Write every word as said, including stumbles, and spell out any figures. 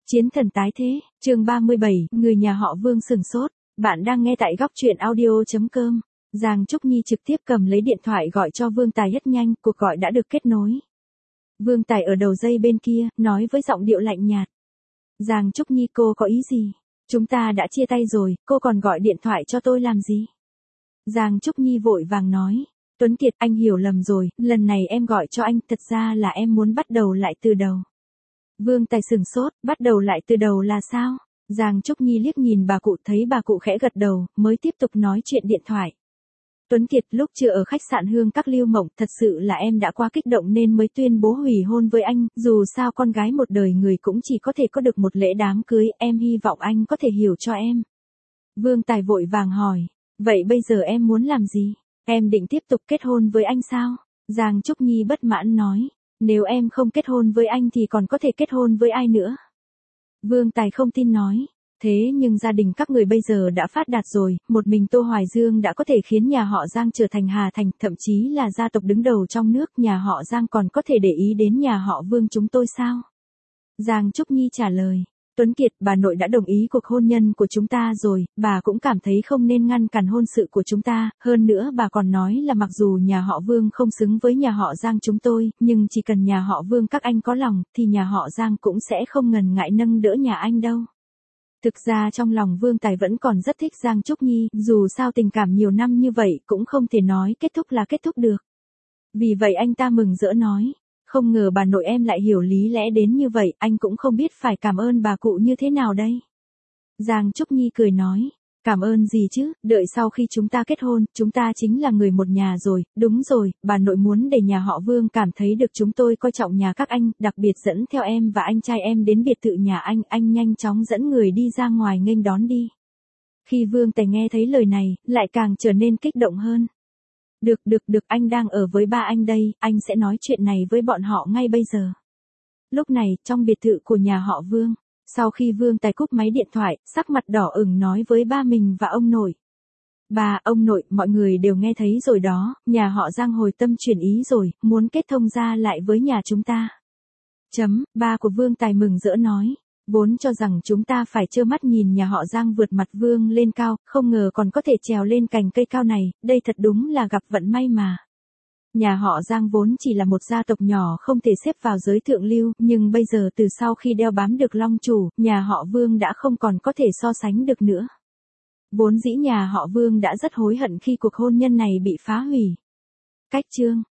Chiến thần tái thế, chương ba mươi bảy, người nhà họ Vương sừng sốt. Bạn đang nghe tại góc truyện audio chấm com. Giang Trúc Nhi trực tiếp cầm lấy điện thoại gọi cho Vương Tài rất nhanh, cuộc gọi đã được kết nối. Vương Tài ở đầu dây bên kia, nói với giọng điệu lạnh nhạt. Giang Trúc Nhi, cô có ý gì? Chúng ta đã chia tay rồi, cô còn gọi điện thoại cho tôi làm gì? Giang Trúc Nhi vội vàng nói. Tuấn Kiệt, anh hiểu lầm rồi, lần này em gọi cho anh, thật ra là em muốn bắt đầu lại từ đầu. Vương Tài sừng sốt, bắt đầu lại từ đầu là sao? Giang Trúc Nhi liếc nhìn bà cụ, thấy bà cụ khẽ gật đầu, mới tiếp tục nói chuyện điện thoại. Tuấn Kiệt, lúc chưa ở khách sạn Hương Các Lưu Mộng, thật sự là em đã quá kích động nên mới tuyên bố hủy hôn với anh, dù sao con gái một đời người cũng chỉ có thể có được một lễ đám cưới, em hy vọng anh có thể hiểu cho em. Vương Tài vội vàng hỏi, vậy bây giờ em muốn làm gì? Em định tiếp tục kết hôn với anh sao? Giang Trúc Nhi bất mãn nói. Nếu em không kết hôn với anh thì còn có thể kết hôn với ai nữa? Vương Tài không tin nói. Thế nhưng gia đình các người bây giờ đã phát đạt rồi, một mình Tô Hoài Dương đã có thể khiến nhà họ Giang trở thành Hà Thành, thậm chí là gia tộc đứng đầu trong nước, nhà họ Giang còn có thể để ý đến nhà họ Vương chúng tôi sao? Giang Trúc Nhi trả lời. Tuấn Kiệt, bà nội đã đồng ý cuộc hôn nhân của chúng ta rồi, bà cũng cảm thấy không nên ngăn cản hôn sự của chúng ta, hơn nữa bà còn nói là mặc dù nhà họ Vương không xứng với nhà họ Giang chúng tôi, nhưng chỉ cần nhà họ Vương các anh có lòng, thì nhà họ Giang cũng sẽ không ngần ngại nâng đỡ nhà anh đâu. Thực ra trong lòng Vương Tài vẫn còn rất thích Giang Trúc Nhi, dù sao tình cảm nhiều năm như vậy cũng không thể nói kết thúc là kết thúc được. Vì vậy anh ta mừng rỡ nói. Không ngờ bà nội em lại hiểu lý lẽ đến như vậy, anh cũng không biết phải cảm ơn bà cụ như thế nào đây. Giang Trúc Nhi cười nói, cảm ơn gì chứ, đợi sau khi chúng ta kết hôn, chúng ta chính là người một nhà rồi, đúng rồi, bà nội muốn để nhà họ Vương cảm thấy được chúng tôi coi trọng nhà các anh, đặc biệt dẫn theo em và anh trai em đến biệt thự nhà anh, anh nhanh chóng dẫn người đi ra ngoài nghênh đón đi. Khi Vương Tài nghe thấy lời này, lại càng trở nên kích động hơn. Được được được, anh đang ở với ba anh đây, anh sẽ nói chuyện này với bọn họ ngay bây giờ. Lúc này, trong biệt thự của nhà họ Vương, sau khi Vương Tài cúp máy điện thoại, sắc mặt đỏ ửng nói với ba mình và ông nội. Ba, ông nội, mọi người đều nghe thấy rồi đó, nhà họ Giang hồi tâm chuyển ý rồi, muốn kết thông gia lại với nhà chúng ta. Chấm, ba của Vương Tài mừng rỡ nói. Vốn cho rằng chúng ta phải trơ mắt nhìn nhà họ Giang vượt mặt Vương lên cao, không ngờ còn có thể trèo lên cành cây cao này, đây thật đúng là gặp vận may mà. Nhà họ Giang vốn chỉ là một gia tộc nhỏ không thể xếp vào giới thượng lưu, nhưng bây giờ từ sau khi đeo bám được Long Chủ, nhà họ Vương đã không còn có thể so sánh được nữa. Vốn dĩ nhà họ Vương đã rất hối hận khi cuộc hôn nhân này bị phá hủy. Cách chương